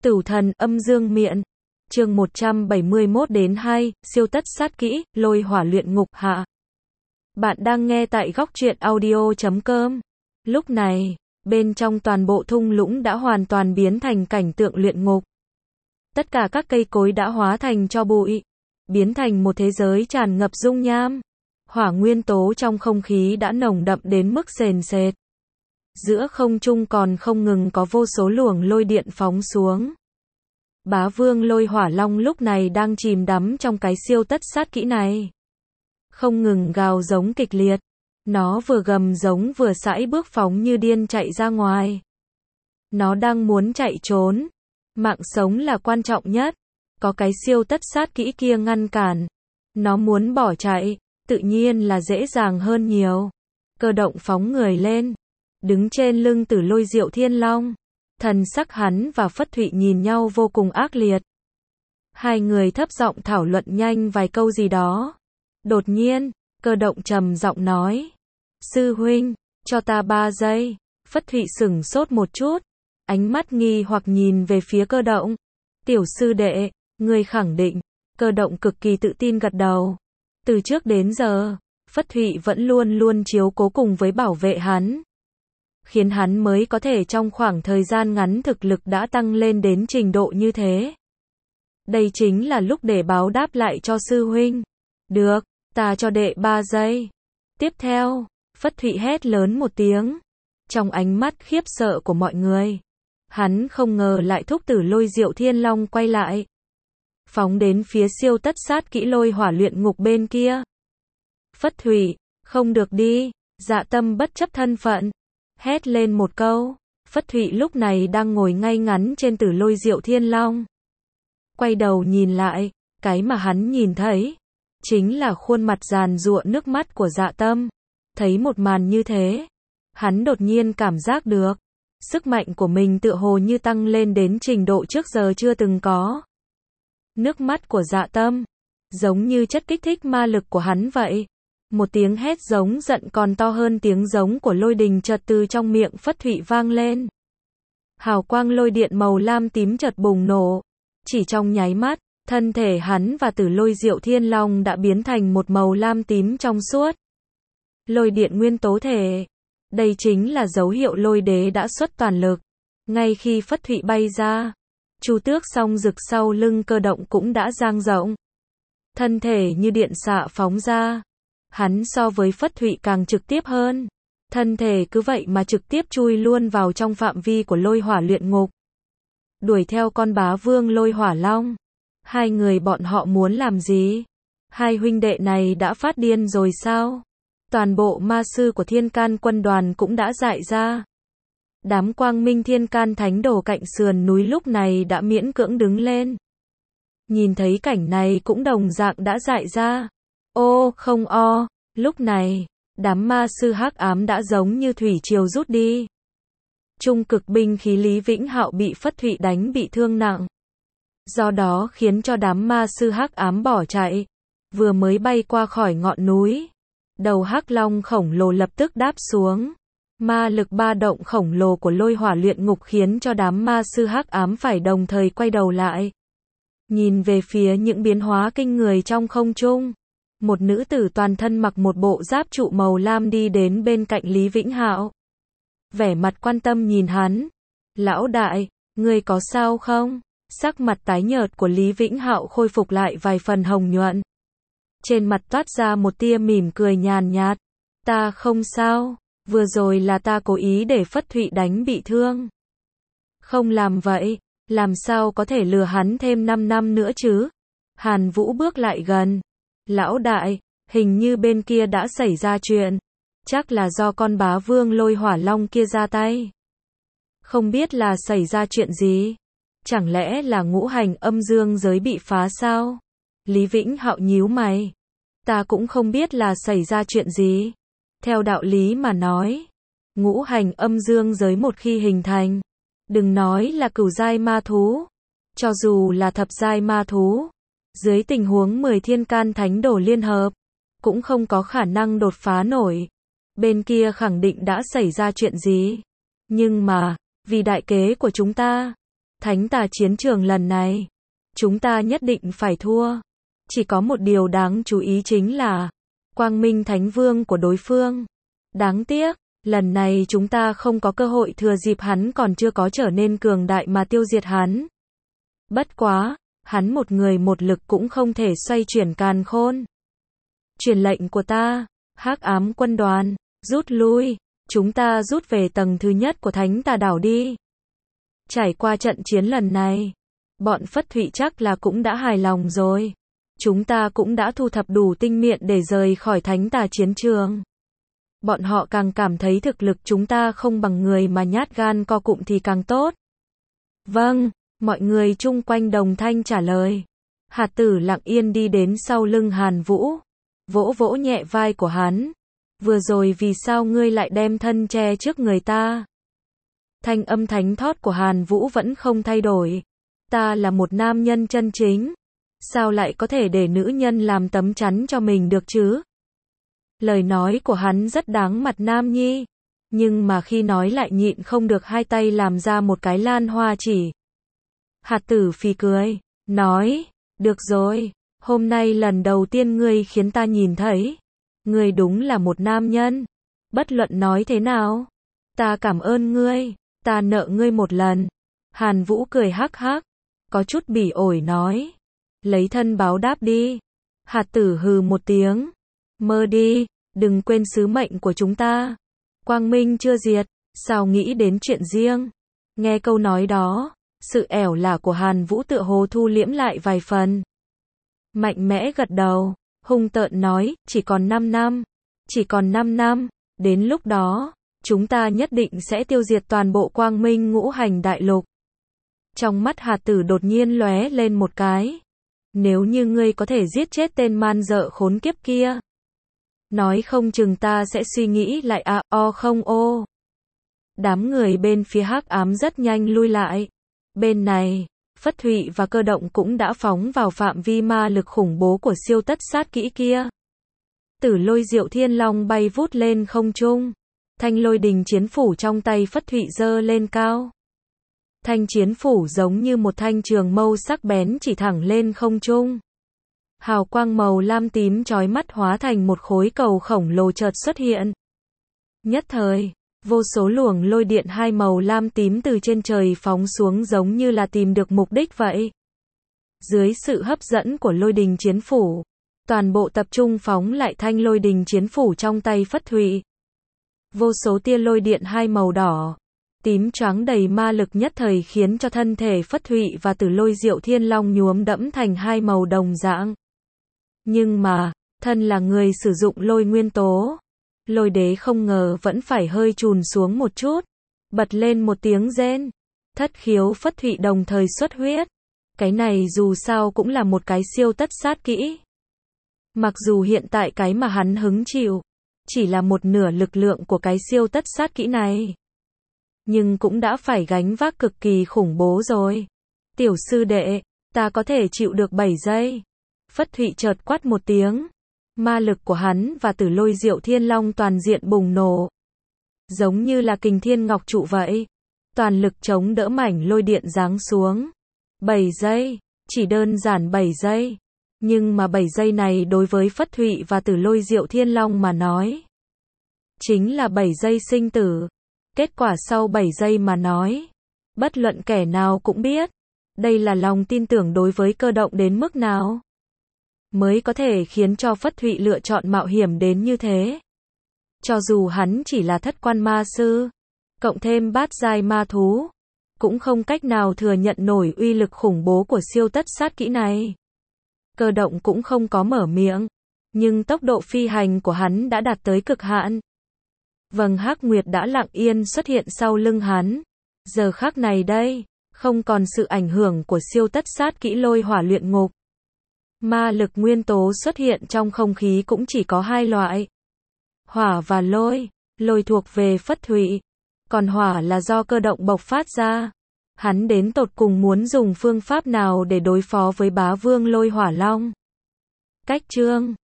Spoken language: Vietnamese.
Tửu thần âm dương miện. Chương 171 đến 2, siêu tất sát kỹ, lôi hỏa luyện ngục hạ. Bạn đang nghe tại góc truyện audio.com. Lúc này, bên trong toàn bộ thung lũng đã hoàn toàn biến thành cảnh tượng luyện ngục. Tất cả các cây cối đã hóa thành tro bụi, biến thành một thế giới tràn ngập dung nham. Hỏa nguyên tố trong không khí đã nồng đậm đến mức sền sệt. Giữa không trung còn không ngừng có vô số luồng lôi điện phóng xuống. Bá vương lôi hỏa long lúc này đang chìm đắm trong cái siêu tất sát kỹ này. Không ngừng gào giống kịch liệt. Nó vừa gầm giống vừa sải bước phóng như điên chạy ra ngoài. Nó đang muốn chạy trốn. Mạng sống là quan trọng nhất. Có cái siêu tất sát kỹ kia ngăn cản. Nó muốn bỏ chạy, tự nhiên là dễ dàng hơn nhiều. Cơ động phóng người lên. Đứng trên lưng Tử Lôi Diệu Thiên Long. Thần sắc hắn và Phất Thụy nhìn nhau vô cùng ác liệt. Hai người thấp giọng thảo luận nhanh vài câu gì đó. Đột nhiên, Cơ động trầm giọng nói. Sư huynh, cho ta 3 giây. Phất Thụy sửng sốt một chút. Ánh mắt nghi hoặc nhìn về phía Cơ động. Tiểu sư đệ, ngươi khẳng định. Cơ động cực kỳ tự tin gật đầu. Từ trước đến giờ, Phất Thụy vẫn luôn luôn chiếu cố cùng với bảo vệ hắn. Khiến hắn mới có thể trong khoảng thời gian ngắn thực lực đã tăng lên đến trình độ như thế. Đây chính là lúc để báo đáp lại cho sư huynh. Được, ta cho đệ 3 giây. Tiếp theo, Phất Thụy hét lớn một tiếng. Trong ánh mắt khiếp sợ của mọi người, hắn không ngờ lại thúc Tử Lôi Diệu Thiên Long quay lại. Phóng đến phía siêu tất sát kỹ lôi hỏa luyện ngục bên kia. Phất Thụy, không được đi, Dạ Tâm bất chấp thân phận. Hét lên một câu. Phất Thụy lúc này đang ngồi ngay ngắn trên Tử Lôi Diệu Thiên Long. Quay đầu nhìn lại, cái mà hắn nhìn thấy chính là khuôn mặt giàn giụa nước mắt của Dạ Tâm. Thấy một màn như thế, hắn đột nhiên cảm giác được sức mạnh của mình tựa hồ như tăng lên đến trình độ trước giờ chưa từng có. Nước mắt của Dạ Tâm giống như chất kích thích ma lực của hắn vậy. Một tiếng hét giống giận còn to hơn tiếng giống của lôi đình chợt từ trong miệng Phất Thụy vang lên. Hào quang lôi điện màu lam tím chợt bùng nổ. Chỉ trong nháy mắt, thân thể hắn và Tử Lôi Diệu Thiên Long đã biến thành một màu lam tím trong suốt. Lôi điện nguyên tố thể. Đây chính là dấu hiệu lôi đế đã xuất toàn lực. Ngay khi Phất Thụy bay ra, Chu Tước song rực sau lưng Cơ động cũng đã dang rộng. Thân thể như điện xạ phóng ra. Hắn so với Phất Thụy càng trực tiếp hơn. Thân thể cứ vậy mà trực tiếp chui luôn vào trong phạm vi của lôi hỏa luyện ngục. Đuổi theo con bá vương lôi hỏa long. Hai người bọn họ muốn làm gì? Hai huynh đệ này đã phát điên rồi sao? Toàn bộ ma sư của Thiên Can quân đoàn cũng đã dại ra. Đám quang minh Thiên Can thánh đồ cạnh sườn núi lúc này đã miễn cưỡng đứng lên. Nhìn thấy cảnh này cũng đồng dạng đã dại ra. Ô, không o, lúc này, đám ma sư hắc ám đã giống như thủy triều rút đi. Trung cực binh khí Lý Vĩnh Hạo bị Phất Thụy đánh bị thương nặng. Do đó khiến cho đám ma sư hắc ám bỏ chạy. Vừa mới bay qua khỏi ngọn núi, đầu hắc long khổng lồ lập tức đáp xuống. Ma lực ba động khổng lồ của lôi hỏa luyện ngục khiến cho đám ma sư hắc ám phải đồng thời quay đầu lại. Nhìn về phía những biến hóa kinh người trong không trung. Một nữ tử toàn thân mặc một bộ giáp trụ màu lam đi đến bên cạnh Lý Vĩnh Hạo. Vẻ mặt quan tâm nhìn hắn. Lão đại, ngươi có sao không? Sắc mặt tái nhợt của Lý Vĩnh Hạo khôi phục lại vài phần hồng nhuận. Trên mặt toát ra một tia mỉm cười nhàn nhạt. Ta không sao, vừa rồi là ta cố ý để Phất Thụy đánh bị thương. Không làm vậy, làm sao có thể lừa hắn thêm 5 năm nữa chứ? Hàn Vũ bước lại gần. Lão đại, hình như bên kia đã xảy ra chuyện. Chắc là do con bá vương lôi hỏa long kia ra tay. Không biết là xảy ra chuyện gì? Chẳng lẽ là ngũ hành âm dương giới bị phá sao? Lý Vĩnh Hạo nhíu mày. Ta cũng không biết là xảy ra chuyện gì. Theo đạo lý mà nói, ngũ hành âm dương giới một khi hình thành, đừng nói là cửu giai ma thú, cho dù là thập giai ma thú, dưới tình huống 10 thiên can thánh đồ liên hợp, cũng không có khả năng đột phá nổi. Bên kia khẳng định đã xảy ra chuyện gì. Nhưng mà, vì đại kế của chúng ta, Thánh tà chiến trường lần này, chúng ta nhất định phải thua. Chỉ có một điều đáng chú ý chính là Quang Minh Thánh Vương của đối phương. Đáng tiếc, lần này chúng ta không có cơ hội thừa dịp hắn còn chưa có trở nên cường đại mà tiêu diệt hắn. Bất quá, hắn một người một lực cũng không thể xoay chuyển càn khôn. Truyền lệnh của ta, Hắc Ám quân đoàn, rút lui, chúng ta rút về tầng thứ nhất của Thánh Tà đảo đi. Trải qua trận chiến lần này, bọn Phất Thụy chắc là cũng đã hài lòng rồi. Chúng ta cũng đã thu thập đủ tinh miện để rời khỏi Thánh Tà chiến trường. Bọn họ càng cảm thấy thực lực chúng ta không bằng người mà nhát gan co cụm thì càng tốt. Vâng, mọi người chung quanh đồng thanh trả lời. Hạt Tử lặng yên đi đến sau lưng Hàn Vũ, vỗ vỗ nhẹ vai của hắn. Vừa rồi vì sao ngươi lại đem thân che trước người ta? Thanh âm thánh thót của Hàn Vũ vẫn không thay đổi. Ta là một nam nhân chân chính. Sao lại có thể để nữ nhân làm tấm chắn cho mình được chứ? Lời nói của hắn rất đáng mặt nam nhi. Nhưng mà khi nói lại nhịn không được hai tay làm ra một cái lan hoa chỉ. Hạt Tử phì cười, nói, được rồi, hôm nay lần đầu tiên ngươi khiến ta nhìn thấy. Ngươi đúng là một nam nhân. Bất luận nói thế nào, ta cảm ơn ngươi, ta nợ ngươi một lần. Hàn Vũ cười hắc hắc, có chút bỉ ổi nói, lấy thân báo đáp đi. Hạt Tử hừ một tiếng, mơ đi, đừng quên sứ mệnh của chúng ta. Quang minh chưa diệt, sao nghĩ đến chuyện riêng? Nghe câu nói đó, sự ẻo lả của Hàn Vũ tựa hồ thu liễm lại vài phần. Mạnh mẽ gật đầu, hung tợn nói, chỉ còn 5 năm. Chỉ còn 5 năm, đến lúc đó, chúng ta nhất định sẽ tiêu diệt toàn bộ Quang Minh ngũ hành đại lục. Trong mắt Hạt Tử đột nhiên lóe lên một cái. Nếu như ngươi có thể giết chết tên man dợ khốn kiếp kia, nói không chừng ta sẽ suy nghĩ lại không ô. Đám người bên phía Hắc Ám rất nhanh lui lại. Bên này, Phất Thụy và Cơ Động cũng đã phóng vào phạm vi ma lực khủng bố của siêu tất sát kỹ kia. Tử Lôi Diệu Thiên Long bay vút lên không trung. Thanh lôi đình chiến phủ trong tay Phất Thụy giơ lên cao. Thanh chiến phủ giống như một thanh trường mâu sắc bén chỉ thẳng lên không trung. Hào quang màu lam tím chói mắt hóa thành một khối cầu khổng lồ chợt xuất hiện. Nhất thời, vô số luồng lôi điện hai màu lam tím từ trên trời phóng xuống giống như là tìm được mục đích vậy. Dưới sự hấp dẫn của lôi đình chiến phủ, toàn bộ tập trung phóng lại thanh lôi đình chiến phủ trong tay Phất Thụy. Vô số tia lôi điện hai màu đỏ, tím choáng đầy ma lực nhất thời khiến cho thân thể Phất Thụy và Tử Lôi Diệu Thiên Long nhuốm đẫm thành hai màu đồng dạng. Nhưng mà, thân là người sử dụng lôi nguyên tố, Lôi Đế không ngờ vẫn phải hơi chùn xuống một chút, bật lên một tiếng rên. Thất khiếu Phất Thụy đồng thời xuất huyết. Cái này dù sao cũng là một cái siêu tất sát kỹ. Mặc dù hiện tại cái mà hắn hứng chịu chỉ là một nửa lực lượng của cái siêu tất sát kỹ này, nhưng cũng đã phải gánh vác cực kỳ khủng bố rồi. Tiểu sư đệ, ta có thể chịu được 7 giây. Phất Thụy chợt quát một tiếng. Ma lực của hắn và Tử Lôi Diệu Thiên Long toàn diện bùng nổ. Giống như là kình thiên ngọc trụ vậy. Toàn lực chống đỡ mảnh lôi điện giáng xuống. 7 giây, chỉ đơn giản 7 giây. Nhưng mà 7 giây này đối với Phất Thụy và Tử Lôi Diệu Thiên Long mà nói, chính là 7 giây sinh tử. Kết quả sau 7 giây mà nói, bất luận kẻ nào cũng biết, đây là lòng tin tưởng đối với Cơ Động đến mức nào, mới có thể khiến cho Phất Thụy lựa chọn mạo hiểm đến như thế. Cho dù hắn chỉ là thất quan ma sư, cộng thêm bát giai ma thú, cũng không cách nào thừa nhận nổi uy lực khủng bố của siêu tất sát kỹ này. Cơ Động cũng không có mở miệng, nhưng tốc độ phi hành của hắn đã đạt tới cực hạn. Vầng Hắc Nguyệt đã lặng yên xuất hiện sau lưng hắn. Giờ khắc này đây, không còn sự ảnh hưởng của siêu tất sát kỹ lôi hỏa luyện ngục. Ma lực nguyên tố xuất hiện trong không khí cũng chỉ có hai loại. Hỏa và lôi. Lôi thuộc về Phất Thụy, còn hỏa là do Cơ Động bộc phát ra. Hắn đến tột cùng muốn dùng phương pháp nào để đối phó với bá vương lôi hỏa long? Cách chương